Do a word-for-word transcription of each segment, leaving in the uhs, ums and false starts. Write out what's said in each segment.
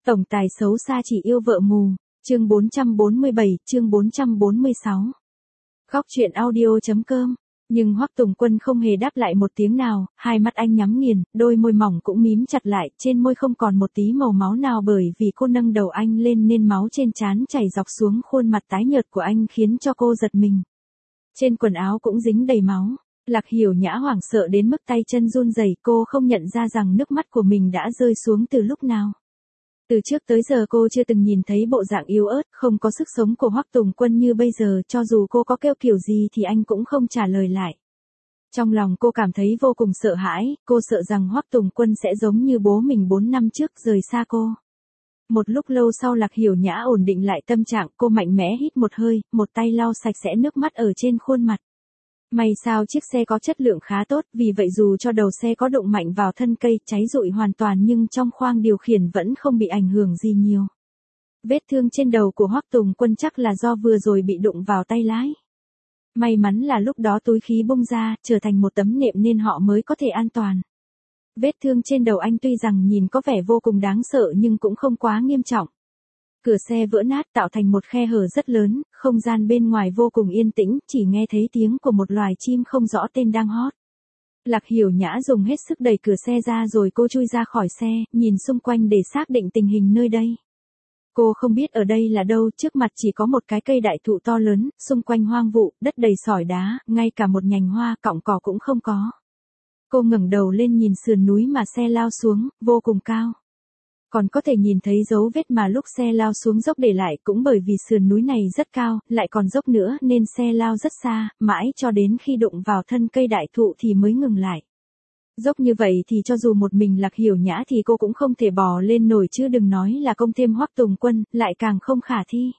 Tổng tài xấu xa chỉ yêu vợ mù, chương bốn trăm bốn mươi bảy, chương bốn trăm bốn mươi sáu. Góc truyện audio.com. Nhưng Hoắc Tùng Quân không hề đáp lại một tiếng nào, hai mắt anh nhắm nghiền, đôi môi mỏng cũng mím chặt lại, trên môi không còn một tí màu máu nào bởi vì cô nâng đầu anh lên nên máu trên trán chảy dọc xuống khuôn mặt tái nhợt của anh khiến cho cô giật mình. Trên quần áo cũng dính đầy máu. Lạc Hiểu Nhã hoảng sợ đến mức tay chân run rẩy, cô không nhận ra rằng nước mắt của mình đã rơi xuống từ lúc nào. Từ trước tới giờ cô chưa từng nhìn thấy bộ dạng yếu ớt, không có sức sống của Hoắc Tùng Quân như bây giờ, cho dù cô có kêu kiểu gì thì anh cũng không trả lời lại. Trong lòng cô cảm thấy vô cùng sợ hãi, cô sợ rằng Hoắc Tùng Quân sẽ giống như bố mình bốn năm trước rời xa cô. Một lúc lâu sau Lạc Hiểu Nhã ổn định lại tâm trạng, cô mạnh mẽ hít một hơi, một tay lau sạch sẽ nước mắt ở trên khuôn mặt. May sao chiếc xe có chất lượng khá tốt, vì vậy dù cho đầu xe có đụng mạnh vào thân cây, cháy rụi hoàn toàn nhưng trong khoang điều khiển vẫn không bị ảnh hưởng gì nhiều. Vết thương trên đầu của Hoắc Tùng Quân chắc là do vừa rồi bị đụng vào tay lái. May mắn là lúc đó túi khí bung ra, trở thành một tấm nệm nên họ mới có thể an toàn. Vết thương trên đầu anh tuy rằng nhìn có vẻ vô cùng đáng sợ nhưng cũng không quá nghiêm trọng. Cửa xe vỡ nát tạo thành một khe hở rất lớn, không gian bên ngoài vô cùng yên tĩnh, chỉ nghe thấy tiếng của một loài chim không rõ tên đang hót. Lạc Hiểu Nhã dùng hết sức đẩy cửa xe ra rồi cô chui ra khỏi xe, nhìn xung quanh để xác định tình hình nơi đây. Cô không biết ở đây là đâu, trước mặt chỉ có một cái cây đại thụ to lớn, xung quanh hoang vu, đất đầy sỏi đá, ngay cả một nhành hoa, cọng cỏ cũng không có. Cô ngẩng đầu lên nhìn sườn núi mà xe lao xuống, vô cùng cao. Còn có thể nhìn thấy dấu vết mà lúc xe lao xuống dốc để lại, cũng bởi vì sườn núi này rất cao, lại còn dốc nữa nên xe lao rất xa, mãi cho đến khi đụng vào thân cây đại thụ thì mới ngừng lại. Dốc như vậy thì cho dù một mình Lạc Hiểu Nhã thì cô cũng không thể bò lên nổi chứ đừng nói là công thêm Hoắc Tùng Quân, lại càng không khả thi.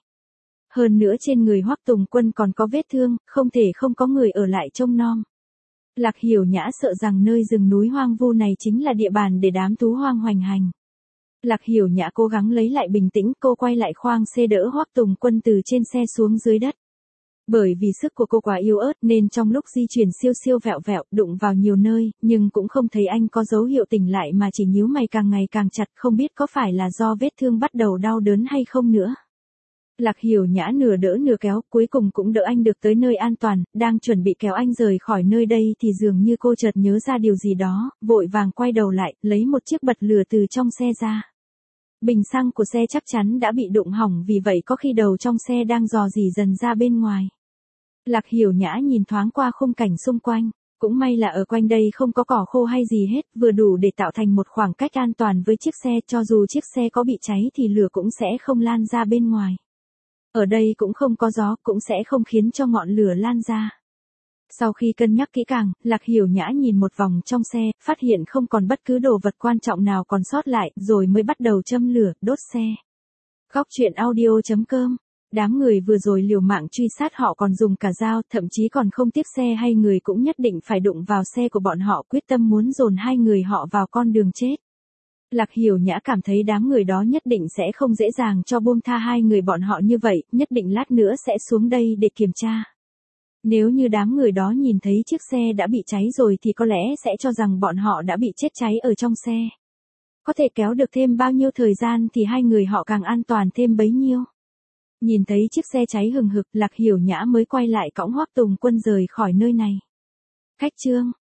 Hơn nữa trên người Hoắc Tùng Quân còn có vết thương, không thể không có người ở lại trông nom. Lạc Hiểu Nhã sợ rằng nơi rừng núi hoang vu này chính là địa bàn để đám thú hoang hoành hành. Lạc Hiểu Nhã cố gắng lấy lại bình tĩnh, cô quay lại khoang xe đỡ Hoắc Tùng Quân từ trên xe xuống dưới đất. Bởi vì sức của cô quá yếu ớt nên trong lúc di chuyển siêu siêu vẹo vẹo, đụng vào nhiều nơi, nhưng cũng không thấy anh có dấu hiệu tỉnh lại mà chỉ nhíu mày càng ngày càng chặt, không biết có phải là do vết thương bắt đầu đau đớn hay không nữa. Lạc Hiểu Nhã nửa đỡ nửa kéo, cuối cùng cũng đỡ anh được tới nơi an toàn, đang chuẩn bị kéo anh rời khỏi nơi đây thì dường như cô chợt nhớ ra điều gì đó, vội vàng quay đầu lại, lấy một chiếc bật lửa từ trong xe ra. Bình xăng của xe chắc chắn đã bị đụng hỏng, vì vậy có khi đầu trong xe đang rò rỉ dần ra bên ngoài. Lạc Hiểu Nhã nhìn thoáng qua khung cảnh xung quanh, cũng may là ở quanh đây không có cỏ khô hay gì hết, vừa đủ để tạo thành một khoảng cách an toàn với chiếc xe, cho dù chiếc xe có bị cháy thì lửa cũng sẽ không lan ra bên ngoài. Ở đây cũng không có gió, cũng sẽ không khiến cho ngọn lửa lan ra. Sau khi cân nhắc kỹ càng, Lạc Hiểu Nhã nhìn một vòng trong xe, phát hiện không còn bất cứ đồ vật quan trọng nào còn sót lại, rồi mới bắt đầu châm lửa, đốt xe. Góc truyện audio.com. Đám người vừa rồi liều mạng truy sát họ còn dùng cả dao, thậm chí còn không tiếc xe hay người cũng nhất định phải đụng vào xe của bọn họ, quyết tâm muốn dồn hai người họ vào con đường chết. Lạc Hiểu Nhã cảm thấy đám người đó nhất định sẽ không dễ dàng cho buông tha hai người bọn họ như vậy, nhất định lát nữa sẽ xuống đây để kiểm tra. Nếu như đám người đó nhìn thấy chiếc xe đã bị cháy rồi thì có lẽ sẽ cho rằng bọn họ đã bị chết cháy ở trong xe. Có thể kéo được thêm bao nhiêu thời gian thì hai người họ càng an toàn thêm bấy nhiêu. Nhìn thấy chiếc xe cháy hừng hực, Lạc Hiểu Nhã mới quay lại cõng Hoắc Tùng Quân rời khỏi nơi này. Khách chương.